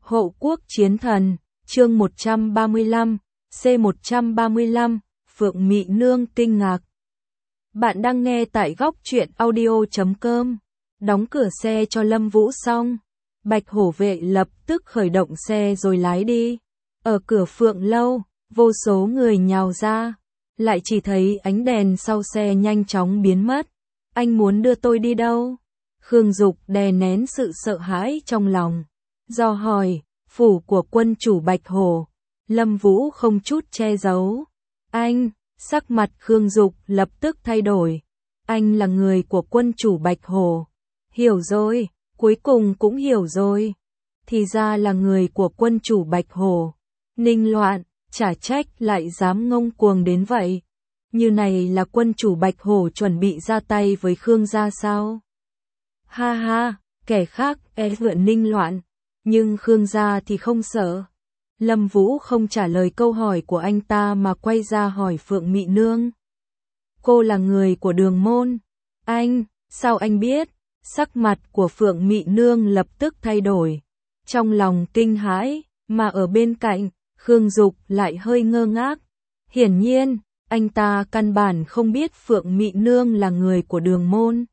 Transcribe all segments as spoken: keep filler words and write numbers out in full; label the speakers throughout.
Speaker 1: Hộ quốc chiến thần, chương một trăm ba mươi lăm, C một trăm ba mươi lăm, Phượng Mị Nương kinh ngạc. Bạn đang nghe tại góc truyện audio chấm com. Đóng cửa xe cho Lâm Vũ xong, Bạch Hổ vệ lập tức khởi động xe rồi lái đi. Ở cửa Phượng lâu, vô số người nhào ra, lại chỉ thấy ánh đèn sau xe nhanh chóng biến mất. Anh muốn đưa tôi đi đâu? Khương Dục đè nén sự sợ hãi trong lòng, dò hỏi. Phủ của quân chủ Bạch Hổ. Lâm Vũ không chút che giấu. Anh, sắc mặt Khương Dục lập tức thay đổi. Anh là người của quân chủ Bạch Hổ. Hiểu rồi, cuối cùng cũng hiểu rồi. Thì ra là người của quân chủ Bạch Hổ. Ninh Loạn, chả trách lại dám ngông cuồng đến vậy. Như này là quân chủ Bạch Hổ chuẩn bị ra tay với Khương gia sao? Ha ha, kẻ khác e vượn Ninh Loạn. Nhưng Khương gia thì không sợ. Lâm Vũ không trả lời câu hỏi của anh ta mà quay ra hỏi Phượng Mị Nương. Cô là người của Đường môn. Anh, sao anh biết? Sắc mặt của Phượng Mị Nương lập tức thay đổi. Trong lòng kinh hãi, mà ở bên cạnh, Khương Dục lại hơi ngơ ngác. Hiển nhiên, anh ta căn bản không biết Phượng Mị Nương là người của Đường môn.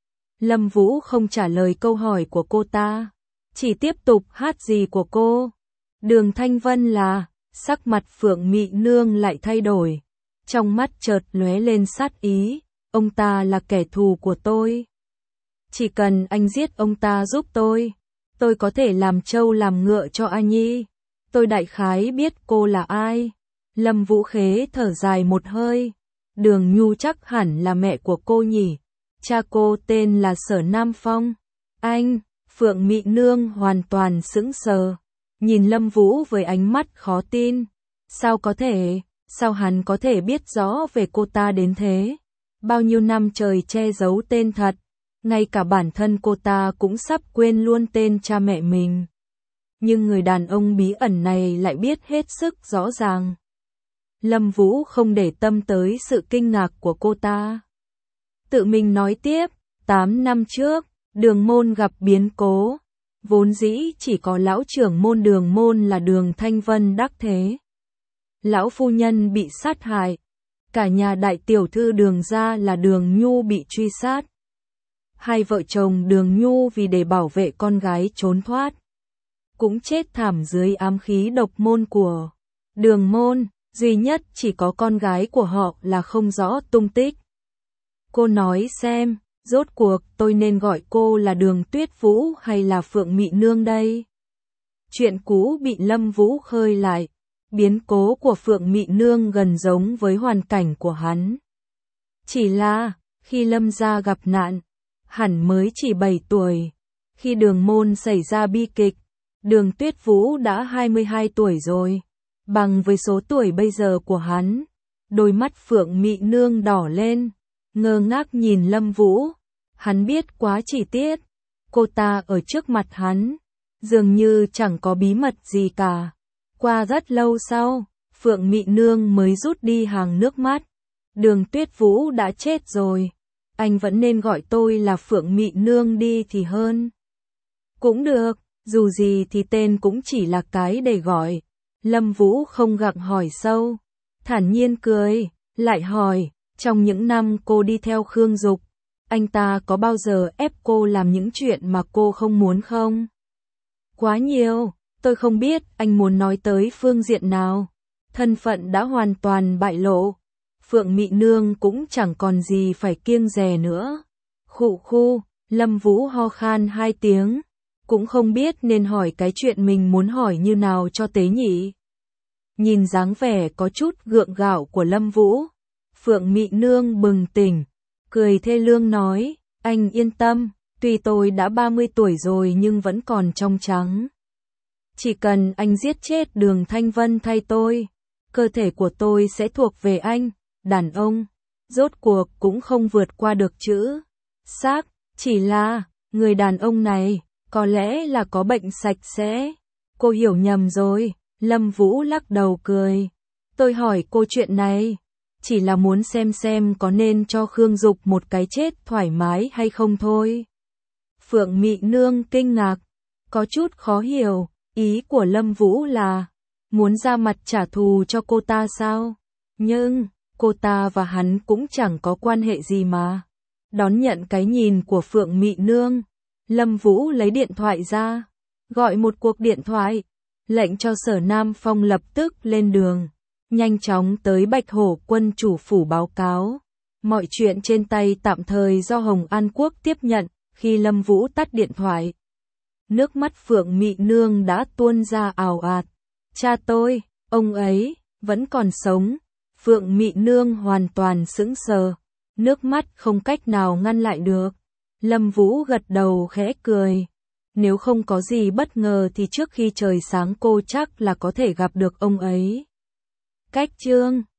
Speaker 1: Lâm Vũ không trả lời câu hỏi của cô ta, chỉ tiếp tục hát gì của cô. Đường Thanh Vân là, sắc mặt Phượng Mị Nương lại thay đổi. Trong mắt chợt lóe lên sát ý, ông ta là kẻ thù của tôi. Chỉ cần anh giết ông ta giúp tôi, tôi có thể làm trâu làm ngựa cho A Nhi. Tôi đại khái biết cô là ai. Lâm Vũ khế thở dài một hơi. Đường Nhu chắc hẳn là mẹ của cô nhỉ. Cha cô tên là Sở Nam Phong. Anh, Phượng Mị Nương hoàn toàn sững sờ, nhìn Lâm Vũ với ánh mắt khó tin. Sao có thể, sao hắn có thể biết rõ về cô ta đến thế? Bao nhiêu năm trời che giấu tên thật, ngay cả bản thân cô ta cũng sắp quên luôn tên cha mẹ mình. Nhưng người đàn ông bí ẩn này lại biết hết sức rõ ràng. Lâm Vũ không để tâm tới sự kinh ngạc của cô ta. Tự mình nói tiếp, tám năm trước, Đường môn gặp biến cố. Vốn dĩ chỉ có lão trưởng môn Đường môn là Đường Thanh Vân đắc thế. Lão phu nhân bị sát hại. Cả nhà đại tiểu thư Đường gia là Đường Nhu bị truy sát. Hai vợ chồng Đường Nhu vì để bảo vệ con gái trốn thoát, cũng chết thảm dưới ám khí độc môn của Đường môn. Duy nhất chỉ có con gái của họ là không rõ tung tích. Cô nói xem, rốt cuộc tôi nên gọi cô là Đường Tuyết Vũ hay là Phượng Mị Nương đây? Chuyện cũ bị Lâm Vũ khơi lại. Biến cố của Phượng Mị Nương gần giống với hoàn cảnh của hắn. Chỉ là, khi Lâm gia gặp nạn, hẳn mới chỉ bảy tuổi. Khi Đường môn xảy ra bi kịch, Đường Tuyết Vũ đã hai mươi hai tuổi rồi. Bằng với số tuổi bây giờ của hắn, đôi mắt Phượng Mị Nương đỏ lên, ngơ ngác nhìn Lâm Vũ. Hắn biết quá chi tiết. Cô ta ở trước mặt hắn, dường như chẳng có bí mật gì cả. Qua rất lâu sau, Phượng Mị Nương mới rút đi hàng nước mắt. Đường Tuyết Vũ đã chết rồi. Anh vẫn nên gọi tôi là Phượng Mị Nương đi thì hơn. Cũng được, dù gì thì tên cũng chỉ là cái để gọi. Lâm Vũ không gặng hỏi sâu, thản nhiên cười, lại hỏi, trong những năm cô đi theo Khương Dục, anh ta có bao giờ ép cô làm những chuyện mà cô không muốn không? Quá nhiều, tôi không biết anh muốn nói tới phương diện nào. Thân phận đã hoàn toàn bại lộ. Phượng Mị Nương cũng chẳng còn gì phải kiêng dè nữa. Khụ khu, Lâm Vũ ho khan hai tiếng. Cũng không biết nên hỏi cái chuyện mình muốn hỏi như nào cho tế nhỉ. Nhìn dáng vẻ có chút gượng gạo của Lâm Vũ, Phượng Mị Nương bừng tỉnh, cười thê lương nói, anh yên tâm, tuy tôi đã ba mươi tuổi rồi nhưng vẫn còn trong trắng. Chỉ cần anh giết chết Đường Thanh Vân thay tôi, cơ thể của tôi sẽ thuộc về anh. Đàn ông, rốt cuộc cũng không vượt qua được chữ xác, chỉ là, người đàn ông này, có lẽ là có bệnh sạch sẽ. Cô hiểu nhầm rồi. Lâm Vũ lắc đầu cười. Tôi hỏi cô chuyện này, chỉ là muốn xem xem có nên cho Khương Dục một cái chết thoải mái hay không thôi. Phượng Mị Nương kinh ngạc, có chút khó hiểu, Ý của Lâm Vũ là, muốn ra mặt trả thù cho cô ta sao? Nhưng, cô ta và hắn cũng chẳng có quan hệ gì mà. Đón nhận cái nhìn của Phượng Mị Nương, Lâm Vũ lấy điện thoại ra, gọi một cuộc điện thoại, lệnh cho Sở Nam Phong lập tức lên đường, nhanh chóng tới Bạch Hổ quân chủ phủ báo cáo. Mọi chuyện trên tay tạm thời do Hồng An Quốc tiếp nhận. Khi Lâm Vũ tắt điện thoại, nước mắt Phượng Mị Nương đã tuôn ra ào ạt. Cha tôi, ông ấy, vẫn còn sống. Phượng Mị Nương hoàn toàn sững sờ, nước mắt không cách nào ngăn lại được. Lâm Vũ gật đầu khẽ cười. Nếu không có gì bất ngờ thì trước khi trời sáng cô chắc là có thể gặp được ông ấy. Cách chương